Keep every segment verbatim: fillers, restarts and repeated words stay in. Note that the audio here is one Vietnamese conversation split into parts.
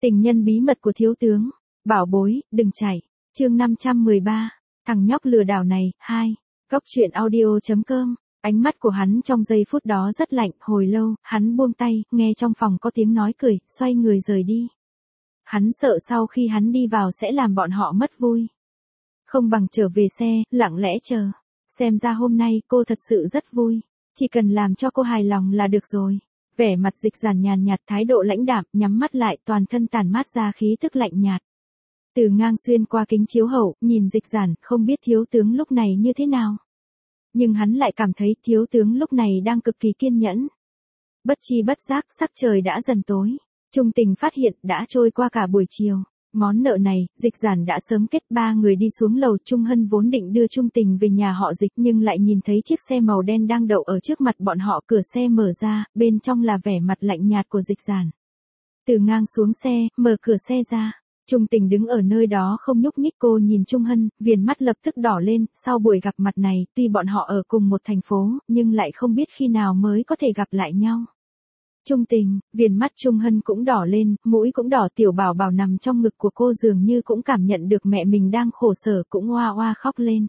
Tình nhân bí mật của thiếu tướng. Bảo bối, đừng chạy. Chương năm trăm mười ba. Thằng nhóc lừa đảo này. Hai. Góc truyện audio chấm com. Ánh mắt của hắn trong giây phút đó rất lạnh, hồi lâu, hắn buông tay, nghe trong phòng có tiếng nói cười, xoay người rời đi. Hắn sợ sau khi hắn đi vào sẽ làm bọn họ mất vui. Không bằng trở về xe, lặng lẽ chờ. Xem ra hôm nay cô thật sự rất vui. Chỉ cần làm cho cô hài lòng là được rồi. Vẻ mặt Dịch Giản nhàn nhạt, thái độ lãnh đạm, nhắm mắt lại, toàn thân tản mát ra khí tức lạnh nhạt. Từ Ngang xuyên qua kính chiếu hậu, nhìn Dịch Giản, không biết thiếu tướng lúc này như thế nào. Nhưng hắn lại cảm thấy thiếu tướng lúc này đang cực kỳ kiên nhẫn. Bất chi bất giác, sắc trời đã dần tối. Trung Tình phát hiện đã trôi qua cả buổi chiều. Món nợ này, Dịch Giản đã sớm kết. Ba người đi xuống lầu. Trung Hân vốn định đưa Trung Tình về nhà họ Dịch, nhưng lại nhìn thấy chiếc xe màu đen đang đậu ở trước mặt bọn họ. Cửa xe mở ra, bên trong là vẻ mặt lạnh nhạt của Dịch Giản. Từ Ngang xuống xe, mở cửa xe ra. Trung Tình đứng ở nơi đó không nhúc nhích. Cô nhìn Trung Hân, viền mắt lập tức đỏ lên. Sau buổi gặp mặt này, tuy bọn họ ở cùng một thành phố, nhưng lại không biết khi nào mới có thể gặp lại nhau. Trung Tình, viền mắt Trung Hân cũng đỏ lên, mũi cũng đỏ. Tiểu Bảo Bảo nằm trong ngực của cô dường như cũng cảm nhận được mẹ mình đang khổ sở, cũng oa oa khóc lên.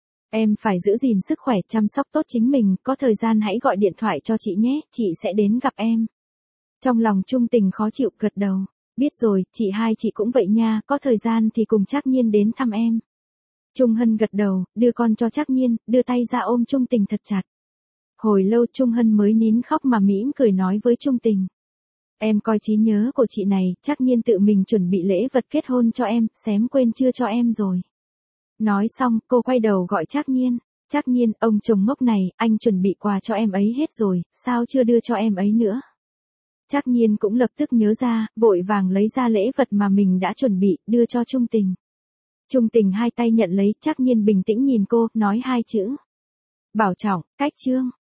Em phải giữ gìn sức khỏe, chăm sóc tốt chính mình, có thời gian hãy gọi điện thoại cho chị nhé, chị sẽ đến gặp em. Trong lòng Trung Tình khó chịu, gật đầu. Biết rồi, chị hai chị cũng vậy nha, có thời gian thì cùng Trác Nhiên đến thăm em. Trung Hân gật đầu, đưa con cho Trác Nhiên, đưa tay ra ôm Trung Tình thật chặt. Hồi lâu Trung Hân mới nín khóc mà mỉm cười nói với Trung Tình. Em coi trí nhớ của chị này, Trác Nhiên tự mình chuẩn bị lễ vật kết hôn cho em, xém quên chưa cho em rồi. Nói xong, cô quay đầu gọi Trác Nhiên. Trác Nhiên, ông chồng ngốc này, anh chuẩn bị quà cho em ấy hết rồi, sao chưa đưa cho em ấy nữa? Trác Nhiên cũng lập tức nhớ ra, vội vàng lấy ra lễ vật mà mình đã chuẩn bị, đưa cho Trung Tình. Trung Tình hai tay nhận lấy, Trác Nhiên bình tĩnh nhìn cô, nói hai chữ. Bảo trọng, cách chương.